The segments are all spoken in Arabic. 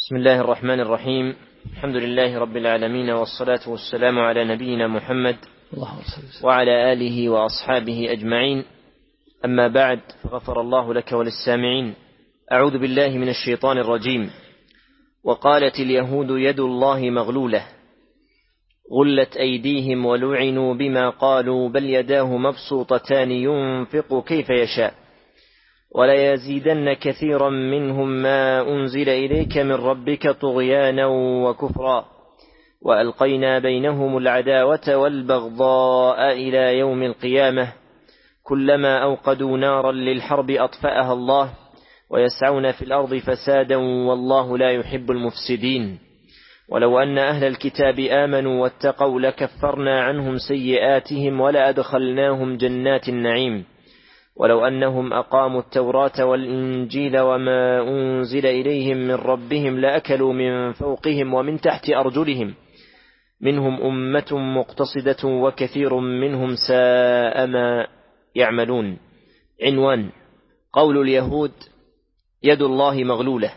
بسم الله الرحمن الرحيم. الحمد لله رب العالمين، والصلاة والسلام على نبينا محمد وعلى آله وأصحابه أجمعين. أما بعد، فغفر الله لك وللسامعين. أعوذ بالله من الشيطان الرجيم. وقالت اليهود يد الله مغلولة غلت أيديهم ولعنوا بما قالوا بل يداه مبسوطتان ينفق كيف يشاء وليزيدن كثيرا منهم ما أنزل إليك من ربك طغيانا وكفرا وألقينا بينهم العداوة والبغضاء إلى يوم القيامة كلما أوقدوا نارا للحرب أطفأها الله ويسعون في الأرض فسادا والله لا يحب المفسدين. ولو أن أهل الكتاب آمنوا واتقوا لكفرنا عنهم سيئاتهم ولأدخلناهم جنات النعيم ولو أنهم أقاموا التوراة والإنجيل وما أنزل إليهم من ربهم لأكلوا من فوقهم ومن تحت أرجلهم منهم أمة مقتصدة وكثير منهم ساء ما يعملون. عنوان: قول اليهود يد الله مغلولة.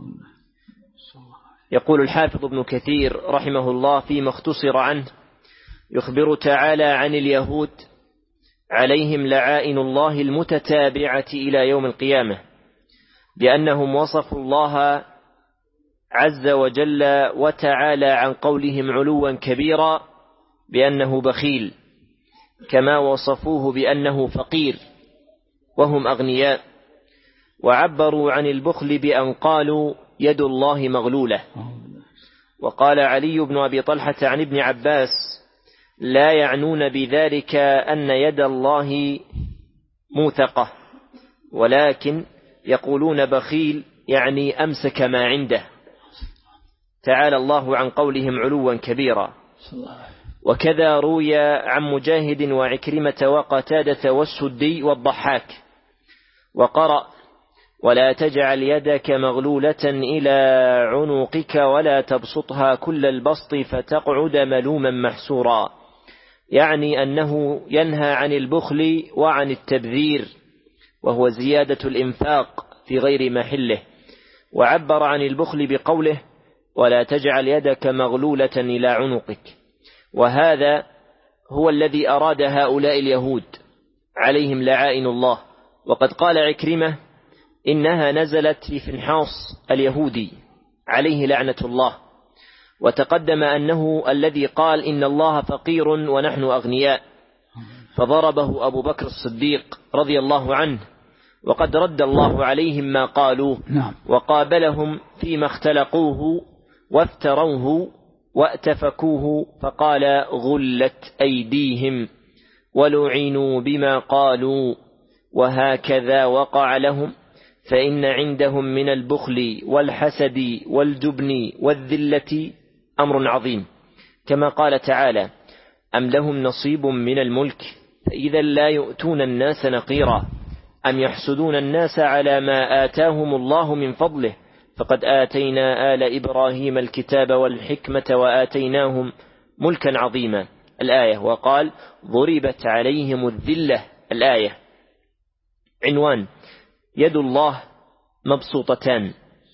يقول الحافظ ابن كثير رحمه الله فيما اختصر عنه: يخبر تعالى عن اليهود عليهم لعائن الله المتتابعة إلى يوم القيامة بأنهم وصفوا الله عز وجل وتعالى عن قولهم علوا كبيرا بأنه بخيل، كما وصفوه بأنه فقير وهم أغنياء، وعبروا عن البخل بأن قالوا يد الله مغلولة. وقال علي بن أبي طلحة عن ابن عباس: لا يعنون بذلك أن يد الله موثقة، ولكن يقولون بخيل يعني أمسك ما عنده. تعالى الله عن قولهم علوا كبيرا. وكذا روي عن مجاهد وعكرمة وقتادة والسدي والضحاك. وقرأ: ولا تجعل يدك مغلولة إلى عنقك ولا تبسطها كل البسط فتقعد ملوما محسورا، يعني أنه ينهى عن البخل وعن التبذير، وهو زيادة الإنفاق في غير محله. وعبر عن البخل بقوله: ولا تجعل يدك مغلولة إلى عنقك. وهذا هو الذي أراد هؤلاء اليهود عليهم لعائن الله. وقد قال عكرمة: إنها نزلت في فنحاص اليهودي عليه لعنة الله. وتقدم أنه الذي قال إن الله فقير ونحن أغنياء، فضربه أبو بكر الصديق رضي الله عنه، وقد رد الله عليهم ما قالوا وقابلهم فيما اختلقوه وافتروه واتفكوه، فقال: غلت أيديهم ولعنوا بما قالوا. وهكذا وقع لهم، فإن عندهم من البخل والحسد والجبن والذلة أمر عظيم، كما قال تعالى: أم لهم نصيب من الملك فإذا لا يؤتون الناس نقيرا أم يحسدون الناس على ما آتاهم الله من فضله فقد آتينا آل إبراهيم الكتاب والحكمة وآتيناهم ملكا عظيما. الآية. وقال: ضربت عليهم الذلة. الآية. عنوان: يد الله مبسوطتان.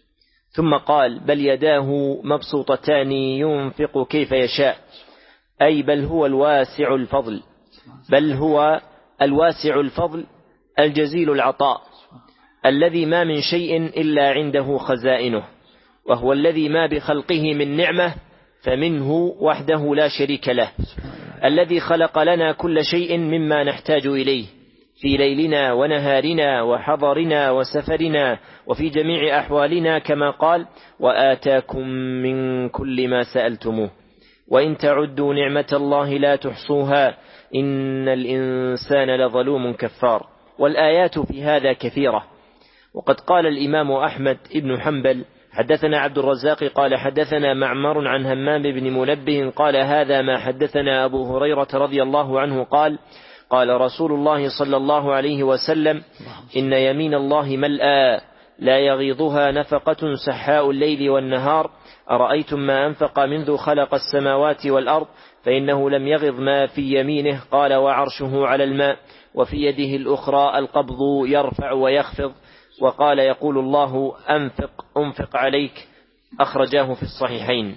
ثم قال: بل يداه مبسوطتان ينفق كيف يشاء، أي بل هو الواسع الفضل، بل هو الواسع الفضل الجزيل العطاء، الذي ما من شيء إلا عنده خزائنه، وهو الذي ما بخلقه من نعمة فمنه وحده لا شريك له، الذي خلق لنا كل شيء مما نحتاج إليه في ليلنا ونهارنا وحضرنا وسفرنا وفي جميع أحوالنا، كما قال: وآتاكم من كل ما سألتموه وإن تعدوا نعمة الله لا تحصوها إن الإنسان لظلوم كفار. والآيات في هذا كثيرة. وقد قال الإمام أحمد بن حنبل: حدثنا عبد الرزاق قال حدثنا معمر عن همام بن منبه قال هذا ما حدثنا أبو هريرة رضي الله عنه قال: قال رسول الله صلى الله عليه وسلم: إن يمين الله ملأى لا يغيضها نفقة سحاء الليل والنهار، أرأيتم ما أنفق منذ خلق السماوات والأرض فإنه لم يغض ما في يمينه. قال: وعرشه على الماء وفي يده الأخرى القبض يرفع ويخفض. وقال: يقول الله: أنفق عليك أخرجاه في الصحيحين.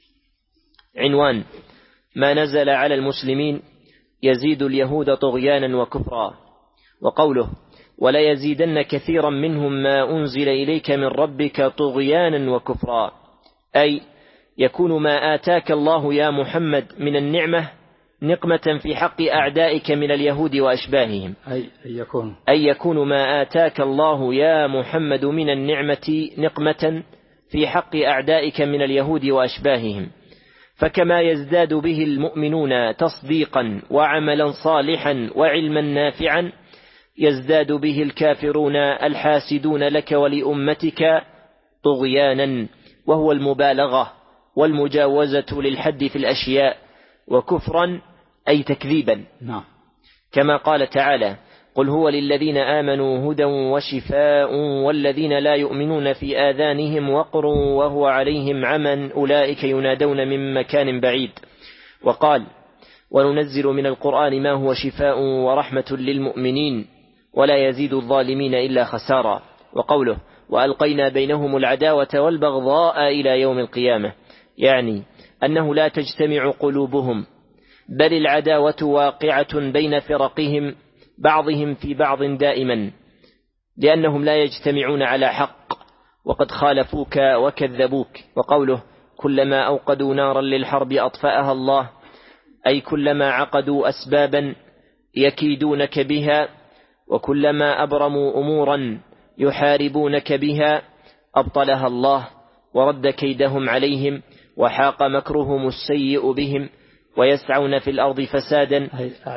عنوان: ما نزل على المسلمين يزيد اليهود طغيانا وكفرا. وقوله: ولا يزيدن كثيرا منهم ما أنزل إليك من ربك طغيانا وكفرا، أي يكون ما آتاك الله يا محمد من النعمة نقمة في حق أعدائك من اليهود وأشباههم، أي يكون ما آتاك الله يا محمد من النعمة نقمة في حق أعدائك من اليهود وأشباههم، فكما يزداد به المؤمنون تصديقا وعملا صالحا وعلما نافعا يزداد به الكافرون الحاسدون لك ولأمتك طغيانا، وهو المبالغة والمجاوزة للحد في الأشياء، وكفرا أي تكذيبا. كما قال تعالى: قل هو للذين آمنوا هدى وشفاء والذين لا يؤمنون في آذانهم وقر وهو عليهم عمى أولئك ينادون من مكان بعيد. وقال: وننزل من القرآن ما هو شفاء ورحمة للمؤمنين ولا يزيد الظالمين إلا خسارا. وقوله: وألقينا بينهم العداوة والبغضاء إلى يوم القيامة، يعني أنه لا تجتمع قلوبهم، بل العداوة واقعة بين فرقهم بعضهم في بعض دائما، لأنهم لا يجتمعون على حق وقد خالفوك وكذبوك. وقوله: كلما أوقدوا نارا للحرب أطفأها الله، أي كلما عقدوا أسبابا يكيدونك بها وكلما أبرموا أمورا يحاربونك بها أبطلها الله ورد كيدهم عليهم وحاق مكرهم السيء بهم ويسعون في الأرض فسادا،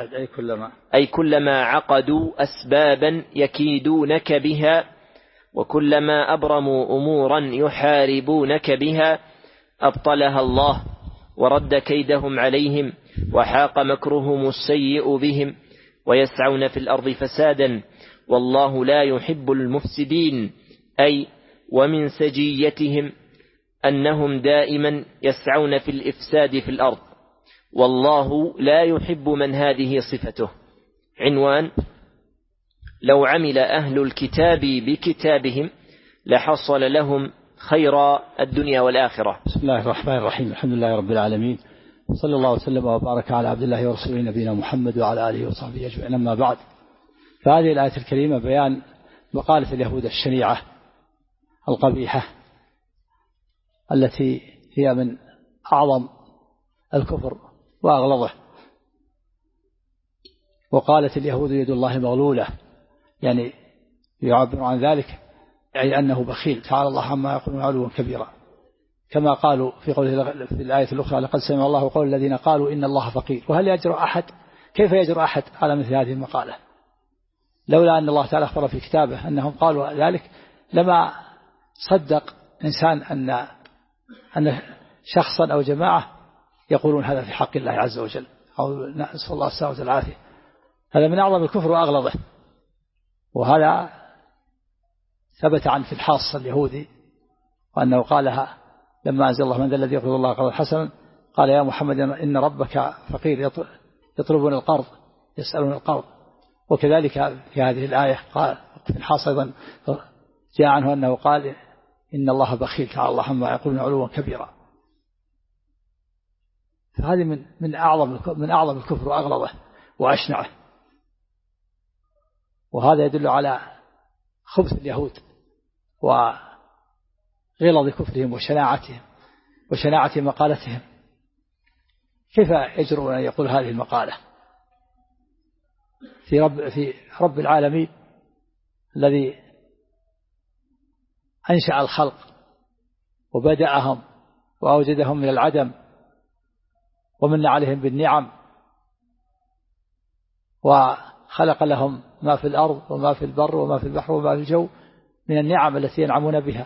أي كلما عقدوا أسبابا يكيدونك بها وكلما أبرموا أمورا يحاربونك بها أبطلها الله ورد كيدهم عليهم وحاق مكرهم السيء بهم ويسعون في الأرض فسادا، والله لا يحب المفسدين، أي ومن سجيتهم أنهم دائما يسعون في الإفساد في الأرض، والله لا يحب من هذه صفته. عنوان: لو عمل أهل الكتاب بكتابهم لحصل لهم خير الدنيا والآخرة. بسم الله الرحمن الرحيم، الحمد لله رب العالمين، صلى الله وسلم وبارك على عبد الله ورسوله نبينا محمد وعلى آله وصحبه أجمعين. أما بعد، فهذه الآية الكريمة بيان مقالة اليهود الشنيعة القبيحة التي هي من أعظم الكفر وأغلظه. وقالت اليهود يد الله مغلولة، يعني يعبر عن ذلك أي أنه بخيل، تعالى الله عما يقولون علوا كبيرا، كما قالوا في قوله في الآية الأخرى: لقد سمع الله قول الذين قالوا إن الله فقير. وهل يجرؤ أحد، كيف يجرؤ أحد على مثل هذه المقالة؟ لولا أن الله تعالى أخبر في كتابه أنهم قالوا ذلك لما صدق إنسان أن شخصا أو جماعة يقولون هذا في حق الله عز وجل، أو نسأل الله السلامة والعافية. هذا من أعظم الكفر وأغلظه، وهذا ثبت عن فنحاس اليهودي وأنه قالها لما أنزل الله: من ذا الذي يقرض الله قرضا حسنا، قال: يا محمد إن ربك فقير يطلبون القرض يسألون القرض. وكذلك في هذه الآية قال فنحاس أيضا جاء عنه أنه قال: إن الله بخيل، تعالى الله عما يقولون علوا كبيرا. فهذه من أعظم الكفر وأغلظه وأشنعه. وهذا يدل على خبث اليهود وغلظ كفرهم وشناعة مقالتهم. كيف يجرؤون أن يقول هذه المقالة في رب العالمين الذي أنشأ الخلق وبدأهم وأوجدهم من العدم ومن عليهم بالنعم وخلق لهم ما في الأرض وما في البر وما في البحر وما في الجو من النعم التي ينعمون بها،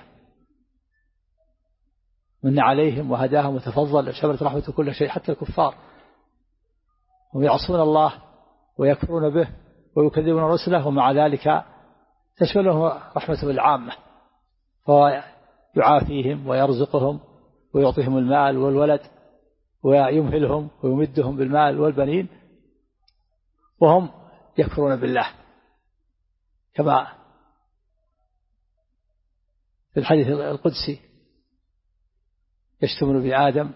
من عليهم وهداهم وتفضل وشملت رحمته كل شيء حتى الكفار، ويعصون الله ويكفرون به ويكذبون رسله، ومع ذلك تشملهم رحمته العامة، فهو يعافيهم ويرزقهم ويعطيهم المال والولد ويمهلهم ويمدهم بالمال والبنين، وهم يكفرون بالله، كما في الحديث القدسي: يشتمون بآدم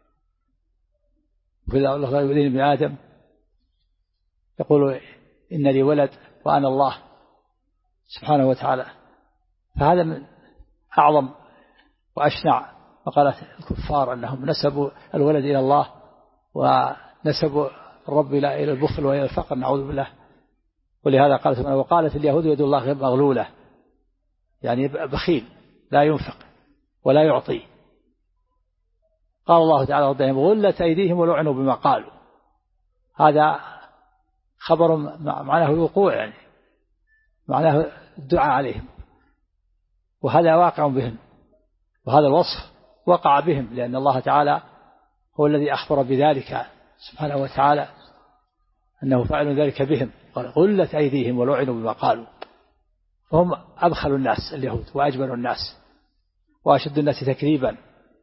وإذا يؤذين بآدم يقول إن لي ولد وأنا الله سبحانه وتعالى. فهذا من أعظم وأشنع مقالات الكفار أنهم نسبوا الولد إلى الله ونسبوا الرب إلى البخل وإلى الفقر، نعوذ بالله. ولهذا وقالت اليهود يد الله مغلولة، يعني بخيل لا ينفق ولا يعطي. قال الله تعالى ردهم غلت أيديهم ولعنوا بما قالوا. هذا خبر معناه الوقوع، يعني معناه الدعاء عليهم، وهذا واقع بهم، وهذا الوصف وقع بهم، لأن الله تعالى هو الذي أخبر بذلك سبحانه وتعالى أنه فعل ذلك بهم. قال غلت أيديهم ولعنوا بما قالوا. فهم أبخل الناس اليهود وأجبن الناس وأشد الناس تكذيبا،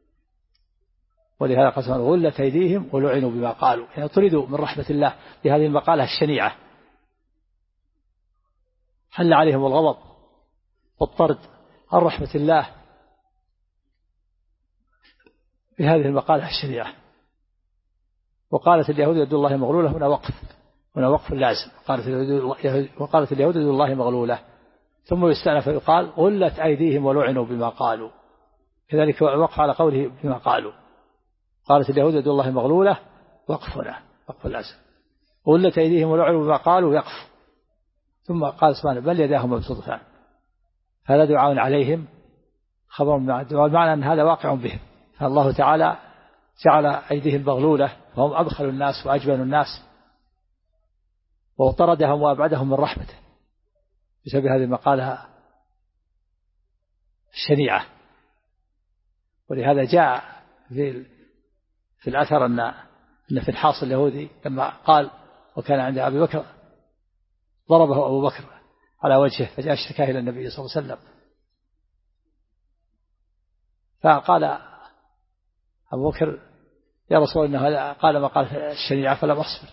ولهذا قال غلت أيديهم ولعنوا بما قالوا، يعني طردوا من رحمة الله بهذه المقالة الشنيعة، حل عليهم الغضب والطرد عن رحمة الله بهذه المقالة الشنيعة. وقالت اليهود يد الله مغلولة، هنا وقف لازم. وقالت اليهود يد الله مغلولة، ثم يستأنف فيقال غلت أيديهم ولعنوا بما قالوا، كذلك وقف على قوله بما قالوا. قالت اليهود يد الله مغلولة، وقف لازم. غلت أيديهم ولعنوا بما قالوا يقف. ثم قال سبحانه بل يداه مبسوطتان. هذا دعاء عليهم، خبر مع الدعاء، المعنى أن هذا واقع بهم. فالله تعالى جعل أيديهم مغلولة، فهم أبخل الناس وأجبن الناس، وطردهم وأبعدهم من رحمته بسبب هذه المقالة الشنيعة. ولهذا جاء في الأثر أن في الحاص اليهودي لما قال وكان عند أبي بكر ضربه أبو بكر على وجهه، فجاء اشتكاه إلى النبي صلى الله عليه وسلم، فقال أبو بكر يا رسول الله إنه قال ما قال الشريعة فلم أصبر.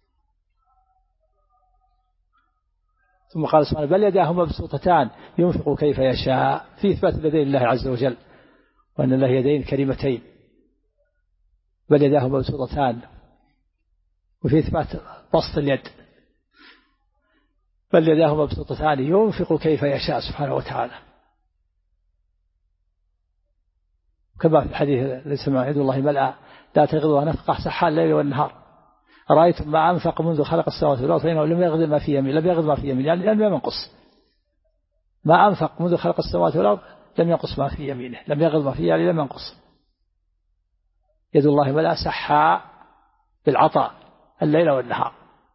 ثم قال سبحانه بل يداه مبسوطتان ينفق كيف يشاء، في إثبات اليدين لله عز وجل، وأن الله يدين كريمتين، بل يداه مبسوطتان، وفي إثبات بسط اليد، بل يداه مبسوطتان ينفق كيف يشاء سبحانه وتعالى. كما في الحديث ليس مع يد الله ملأ لا تغضها نفقة سحال الليل والنهار، رأيتم ما أنفق منذ خلق السماوات والأرض فإنه لم يغض ما في يمين، يعني لم ينقص ما أنفق منذ خلق السماوات والأرض، لم ينقص ما في يمينه، لم يغض ما فيه يعني لم ينقص. يد الله ملأ سحاء بالعطاء الليل والنهار.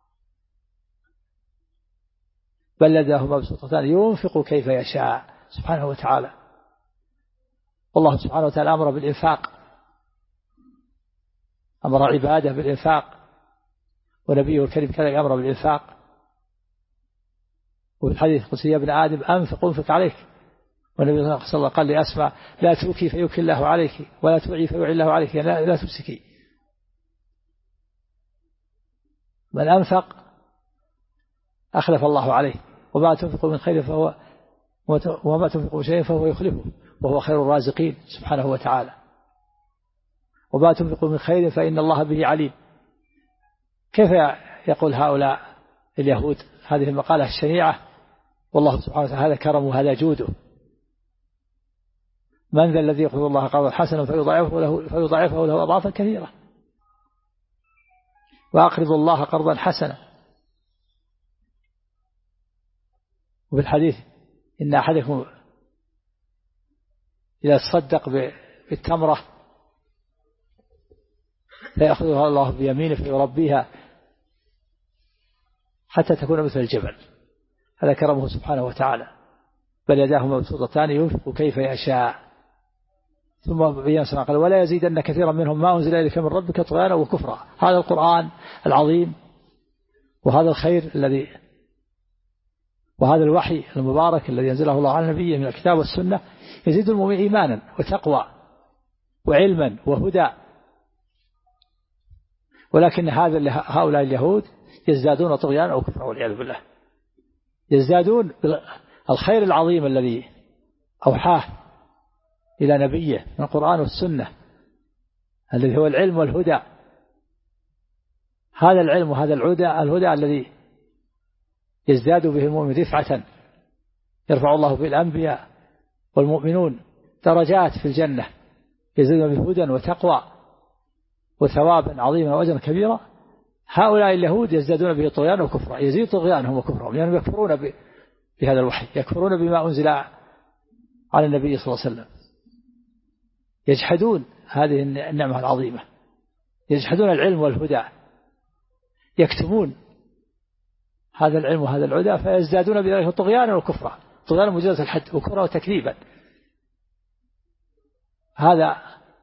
بل يداه مبسوطتان ينفق كيف يشاء سبحانه وتعالى. والله سبحانه وتعالى أمر بالإنفاق، أمر عباده بالإنفاق، ونبيه الكريم كذلك أمر بالإنفاق. وفي الحديث قال يا ابن آدم أنفق عليك، والنبي صلى الله عليه وسلم قال لأسماء لا توكي فيوكي الله عليك، ولا توعي فيوعي الله عليك، يعني لا تمسكي. من أنفق أخلف الله عليه، وما تنفق من خير وما تنفق من شيء فهو يخلفه، وهو خير الرازقين سبحانه وتعالى. وما تنفق من خير فإن الله به عليم. كيف يقول هؤلاء اليهود هذه المقالة الشنيعة والله سبحانه وتعالى هذا كرمه وهذا جوده؟ من ذا الذي يقول الله قرضا حسنا فيضاعفه له أضعافا كثيرة؟ وأقرض الله قرضا حسنا. وفي الحديث إن أحدكم إذا تصدق بالتمرة فيأخذها الله بيمينه فيربيها حتى تكون مثل الجبل. هذا كرمه سبحانه وتعالى. بل يداه مبسوطتان ينفق كيف يشاء. ثم بيان سبحانه قال ولا يزيدن كثيرا منهم ما أنزل إليك من ربك طغيانا وكفرا. هذا القرآن العظيم وهذا الخير الذي وهذا الوحي المبارك الذي ينزله الله على نبيه من الكتاب والسنة يزيد المؤمن إيمانا وتقوى وعلما وهدى. ولكن هؤلاء اليهود يزدادون طغيانا وكفرا والعياذ بالله، يزدادون الخير العظيم الذي أوحاه إلى نبيه من القرآن والسنة الذي هو العلم والهدى. هذا العلم وهذا الهدى الذي يزداد به المؤمن رفعة، يرفع الله به الأنبياء والمؤمنون درجات في الجنة، يزدادون به هدى وتقوى وثوابا عظيما وأجرا كبيرا. هؤلاء اليهود يزدادون به طغيانا وكفرا، يزيد طغيانهم وكفرهم، لأنهم يكفرون بهذا الوحي، يكفرون بما أنزل على النبي صلى الله عليه وسلم، يجحدون هذه النعمة العظيمة، يجحدون العلم والهدى، يكتمون هذا العلم وهذا الهدى، فيزدادون بذلك طغيانا وكفرا، طغيانا مجاوزة الحد وكفرا وتكذيبا. هذا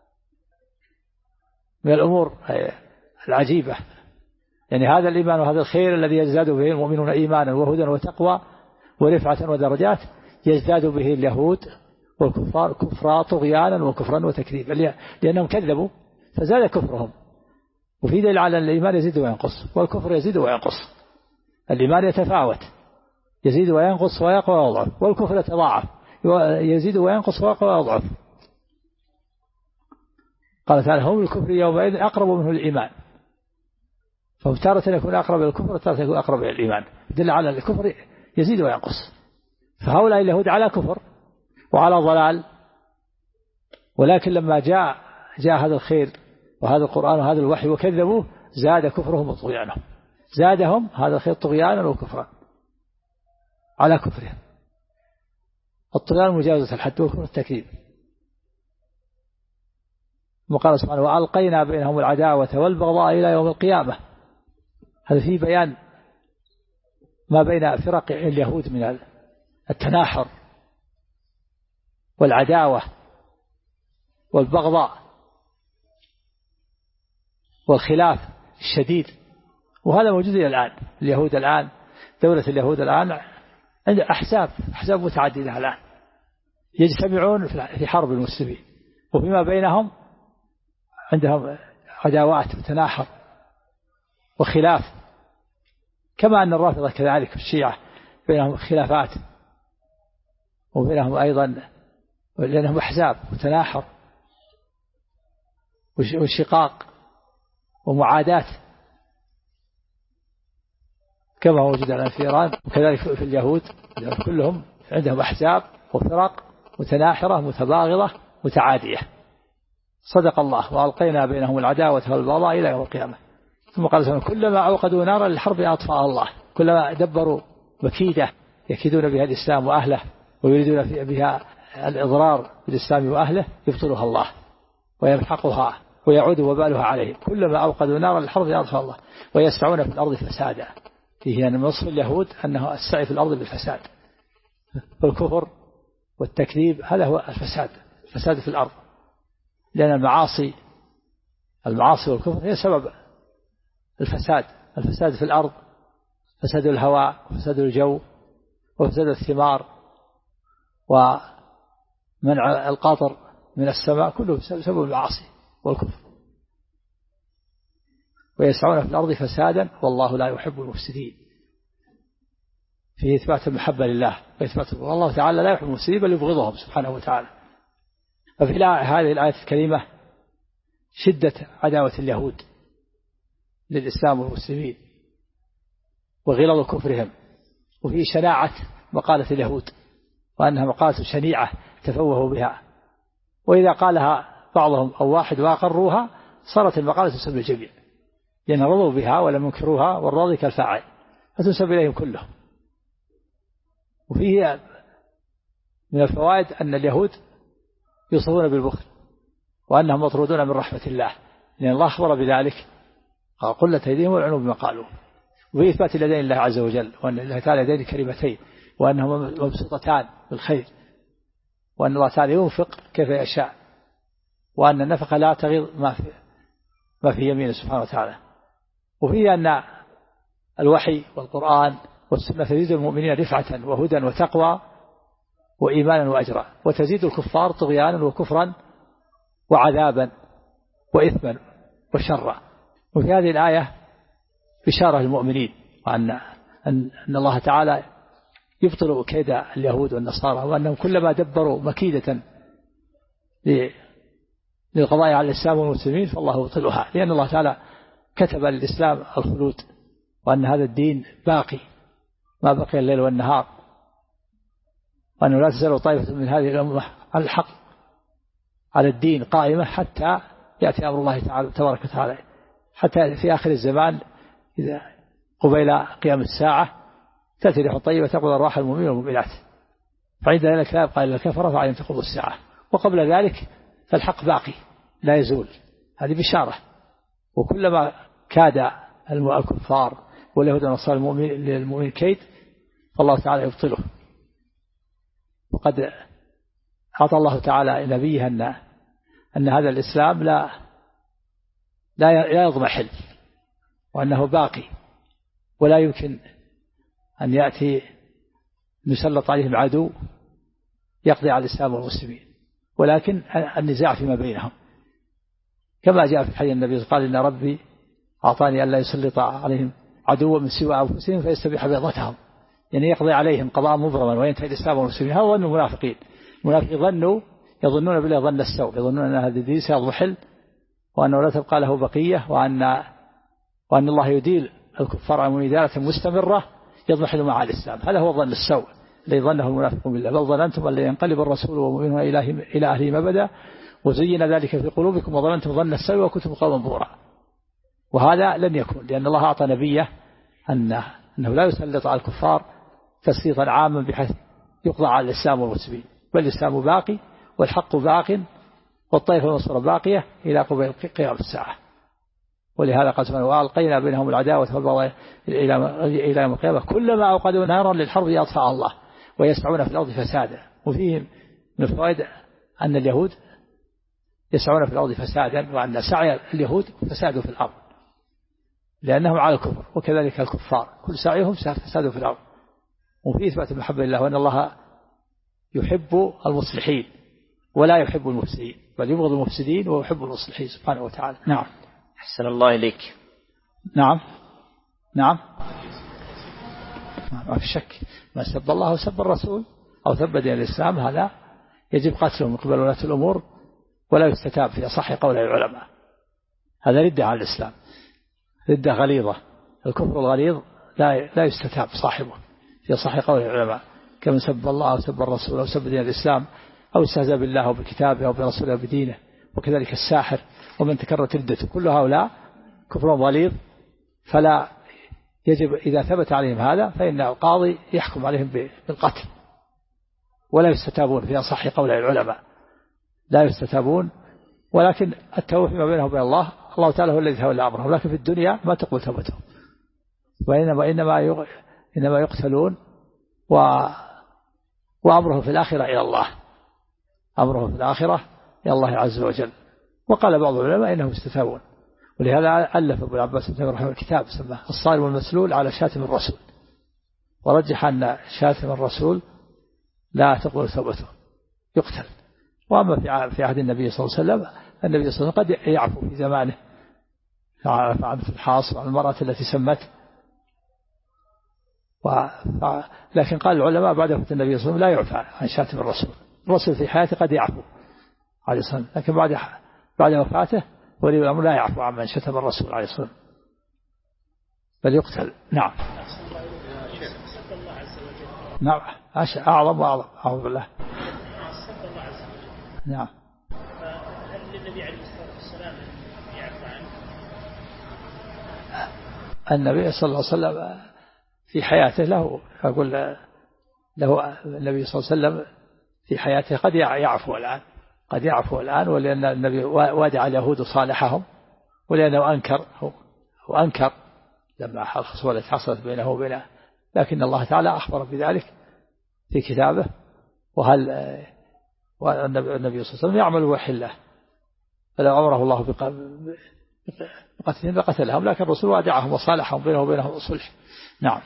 من الأمور العجيبة. يعني هذا الإيمان وهذا الخير الذي يزداد به المؤمنون إيمانا وهدى وتقوى ورفعة ودرجات، يزداد به اليهود والكفار كفرا طغيانا وكفرا وتكذيبا، لأنهم كذبوا فزاد كفرهم. وفي دليل على الإيمان يزيد وينقص والكفر يزيد وينقص. الإيمان يتفاوت، يزيد وينقص ويقوى ويضعف، والكفر يتضاعف، يزيد وينقص ويقوى ويضعف. قال تعالى هم الكفر يومئذ أقرب منه الإيمان، فتارة يكون أقرب إلى الكفر وتارة يكون أقرب إلى الإيمان، دل على الكفر يزيد وينقص. فهؤلاء اليهود على كفر وعلى ضلال، ولكن لما جاء هذا الخير وهذا القرآن وهذا الوحي وكذبوه زاد كفرهم وطغيانهم، زادهم هذا الخير طغيانا وكفرا على كفرهم. الطغيان مجاوزة الحد والكفر التكذيب. وقال سبحانه وألقينا بينهم العداوة والبغضاء إلى يوم القيامة. هذا فيه بيان ما بين فرق اليهود من التناحر والعداوة والبغضاء والخلاف الشديد، وهذا موجود إلى الآن. اليهود الآن، دولة اليهود الآن عند أحزاب متعددة الآن يجتمعون في حرب المسلمين، وفيما بينهم عندهم عداوات وتناحر وخلاف، كما أن الرافضة كذلك الشيعة بينهم خلافات، وبينهم أيضا لأنهم أحزاب وتناحر وشقاق ومعاداة، كما موجود الآن في إيران. وكذلك في اليهود كلهم عندهم أحزاب وفرق متناحرة متباغضة متعادية. صدق الله وألقينا بينهم العداوة والبغضاء إلى يوم القيامة. ثم قال سبحانه كلما أوقدوا نارا للحرب أطفأها الله. كلما دبروا مكيدة يكيدون بها الإسلام وأهله ويريدون بها الإضرار بالإسلام وأهله يبطلها الله ويمحقها ويعود وبالها عليهم. كلما أوقدوا نارا للحرب أطفأها الله ويسعون في الأرض فسادا. فيه أن وصف اليهود أنه السعي في الأرض بالفساد، والكفر والتكذيب هذا هو الفساد في الأرض، لأن المعاصي والكفر هي سبب الفساد في الأرض، فساد الهواء وفساد الجو وفساد الثمار ومنع القطر من السماء، كله بسبب المعاصي والكفر. ويسعون في الأرض فسادا والله لا يحب المفسدين. فيه إثبات المحبة لله وإثبات والله تعالى لا يحب المفسدين بل يبغضهم سبحانه وتعالى. ففي هذه الآية الكريمة شدة عداوة اليهود للإسلام والمسلمين وغلظ كفرهم، وفي شناعة مقالة اليهود وأنها مقالة شنيعة تفوهوا بها، وإذا قالها بعضهم أو واحد وأقروها صارت المقالة تنسب للجميع، لأن رضوا بها ولم ينكروها والراضي كالفاعل فتنسب إليهم كلهم. وفيه من الفوائد أن اليهود يوصفون بالبخل وأنهم مطرودون من رحمة الله، لأن الله أخبر بذلك قال قلت أيديهم والعنوا بما قالوا. وفي إثبات اليدين الله عز وجل، وأن الله تعالى يدين كريمتين وأنهما مبسوطتان بالخير، وأن الله تعالى ينفق كيف يشاء، وأن النفقة لا تغيظ ما في يمينه سبحانه وتعالى. وفيه أن الوحي والقرآن والسنة تزيد المؤمنين رفعة وهدى وتقوى وإيمانا وأجرا، وتزيد الكفار طغيانا وكفرا وعذابا وإثما وشرا. وفي هذه الآية بشارة للمؤمنين وأن الله تعالى يبطل كيد اليهود والنصارى، وأنهم كلما دبروا مكيدة للقضاء على الإسلام والمسلمين فالله يبطلها، لأن الله تعالى كتب للإسلام الخلود، وأن هذا الدين باقي ما بقي الليل والنهار، وأنه لا تزال طائفة من هذه الأمة على الحق على الدين قائمة حتى يأتي أمر الله تعالى تبارك وتعالى، حتى في آخر الزمان إذا قبيل قيام الساعة تأتي ريح طيبة تقبض أرواح المؤمنين والمؤمنات، فعند ذلك لا يبقى إلا الكفرة فعليهم تقوم الساعة، وقبل ذلك فالحق باقي لا يزول. هذه بشارة. وكلما كاد الكفار واليهود والنصارى للمؤمن كيد فالله تعالى يبطله. وقد أعطى الله تعالى نبيه أن هذا الإسلام لا يضمحل، وأنه باقي، ولا يمكن أن يأتي نسلط عليهم عدو يقضي على الإسلام والمسلمين، ولكن النزاع فيما بينهم، كما جاء في حديث النبي قال إن ربي أعطاني ألا يسلط عليهم عدوا من سوى أنفسهم فيستبيح بيضتهم، يعني يقضي عليهم قضاء مبرما وينتهي الإسلام والمسلمين. هذا ظن المنافقين. المنافقين يظنون بالله ظن السوء، يظنون أن هذا الدين سيضمحل وأنه لا تبقى له بقية، وأن الله يديل الكفار عن إدالة مستمرة يضمحل مع الإسلام. هذا هو ظن السوء الذي ظنه المنافقون بالله. بل ظننتم أن ينقلب الرسول والمؤمنون إلى أهلهم أبدا وزين ذلك في قلوبكم وظننتم ظن السوء وكنتم قوما بورا. وهذا لن يكون، لأن الله أعطى نبيه أنه لا يسلط على الكفار تسليطا عاما بحيث يقضى على الإسلام والمسلمين، بل الإسلام باقي والحق باق والطائفة المنصورة باقية إلى قبيل قيام الساعة. ولهذا قال سبحانه وألقينا بينهم العداوة والبغضاء إلى يوم القيامة كلما أوقدوا نارا للحرب يطفأها الله ويسعون في الأرض فسادا. وفيه من الفوائد أن اليهود يسعون في الأرض فسادا، وأن سعي اليهود فساد في الأرض لأنهم على الكفر، وكذلك الكفار كل سعيهم فساد في الأرض. وفيه إثبات المحبة لله، وأن الله يحب المصلحين ولا يحب المفسدين، بل يبغض المفسدين ويحب المصلحين سبحانه وتعالى. نعم. أحسن الله إليك. نعم ما في شك، ما سب الله وسب الرسول أو سب دين الإسلام هذا يجب قتله من قبل ولاة الأمور، ولا يستتاب في أصح قول العلماء. هذا ردة على الإسلام، ردة غليظة. الكفر الغليظ لا يستتاب صاحبه في أصح قول العلماء، كمن سب الله أو سب الرسول أو سب دين الإسلام أو استهزأ بالله أو بكتابه أو برسوله أو بدينه، وكذلك الساحر ومن تكررت ردته. كل هؤلاء كفر غليظ، فلا يجب إذا ثبت عليهم هذا فإن القاضي يحكم عليهم بالقتل، ولا يستتابون في أصح قول العلماء، لا يستتابون. ولكن التوبة فيما بينهم وبين الله تعالى هو الذي تولى أمرهم، لكن في الدنيا ما تقبل توبتهم، وإنما يقتلون، وأمره في الآخرة إلى الله، أمره في الآخرة إلى الله عز وجل. وقال بعض العلماء إنهم يستتابون، ولهذا ألف أبو العباس بن رحمه الكتاب سماه الصارم والمسلول على شاتم الرسول، ورجح أن شاتم الرسول لا تقبل توبته يقتل. وأما في عهد النبي صلى الله عليه وسلم، النبي صلى الله عليه وسلم قد يعفو في زمانه عن الحاص وعن المرأة التي سمت، لكن قال العلماء بعد وفاة النبي صلى الله عليه وسلم لا يعفى عن شاتم الرسول في حياته قد يعفو عليه الصلاة والسلام، لكن بعد وفاته ولي الأمر لا يعفو عمن شتم الرسول عليه الصلاة والسلام بل يقتل. نعم. نعم أعظم وأعظم. أعوذ بالله. نعم. هل للنبي عليه الصلاة والسلام يعفو عنه؟ النبي صلى الله عليه وسلم في حياته له النبي صلى الله عليه وسلم في حياته قد يعفو الآن، ولأن النبي وادع اليهود صالحهم، ولأنه أنكر لما الخصومة التي حصلت بينه وبينه، لكن الله تعالى أخبر بذلك في كتابه. والنبي صلى الله عليه وسلم يعمل بوحي الله، فلو أمره الله بقتلهم لقتلهم، لكن الرسول وادعهم وصالحهم بينه وبينهم صلح. نعم.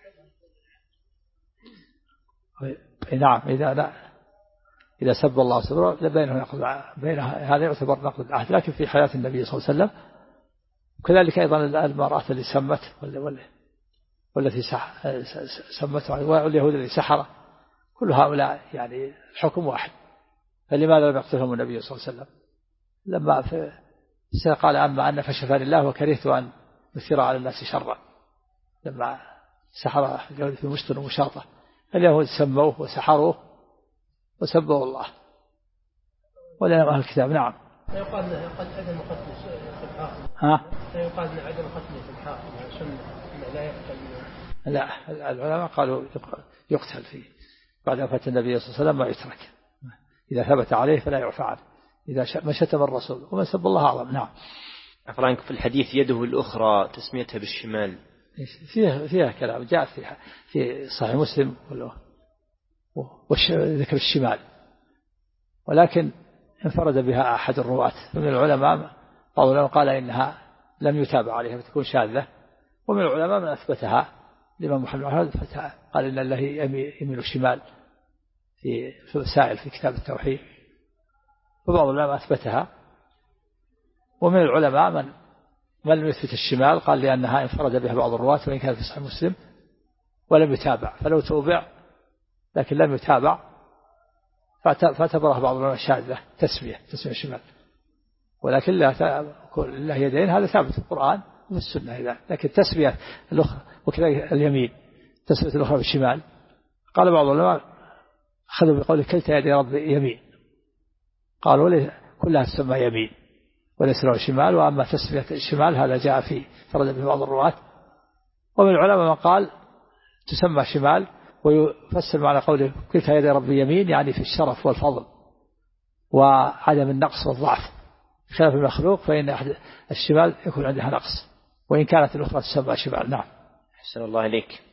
نعم. إذا سب الله سبحانه بينه هذا يعتبر نقض العهد، لكن في حياة النبي صلى الله عليه وسلم. وكذلك أيضا المرأة اللي سمت والتي سمت، واليهود اللي سحر، كل هؤلاء يعني الحكم واحد، فلماذا لم يقتلهم النبي صلى الله عليه وسلم؟ لما قال أما أن فشفاني الله وكرهت أن يثير على الناس شرا، لما سحر في مشط ومشاطة اليهود سموه وسحروه وسبوا الله ولا أهل الكتاب. نعم. لا يقال عدم قتله في الحاكم. لا يقال عدم قتله في الحاكم سنة لا يقتل. لا، العلماء قالوا يقتل فيه بعد وفاة النبي صلى الله عليه وسلم ما يترك، إذا ثبت عليه فلا يعفى عنه، إذا ما شتم الرسول ومن سب الله أعظم. نعم. أفرانك في الحديث يده الأخرى تسميتها بالشمال فيها كلام جاء في صحيح مسلم وذكر الشمال، ولكن انفرد بها أحد الرواة من العلماء، قال إنها لم يتابع عليها فتكون شاذة، ومن العلماء من أثبتها الإمام محمد قال إن الله يمين الشمال في مسائل في كتاب التوحيد، وبعض العلماء أثبتها، ومن العلماء من لم يثبت الشمال قال لأنها انفرد بها بعض الرواة وإن كان في صحيح مسلم ولم يتابع، فلو توبع لكن لم يتابع فاعتبرها بعض العلماء شاذة تسمية الشمال، ولكن الله يدين هذا ثابت في القرآن وفي السنة، لكن تسمية الأخرى وكذلك اليمين تسمية الأخرى بالشمال قال بعض العلماء أخذوا بقول كلتا يدي رب يمين، قالوا كلها تسمى يمين وليس له شمال، وأما تسمية الشمال هذا جاء في فرد به بعض الرواة، ومن العلماء من قال تسمى شمال ويفسر معنى قوله كلتا يدي رب يمين يعني في الشرف والفضل وعدم النقص والضعف، خلاف المخلوق فإن الشمال يكون عندها نقص وإن كانت الأخرى تسمى شمال. نعم. أحسن الله إليك.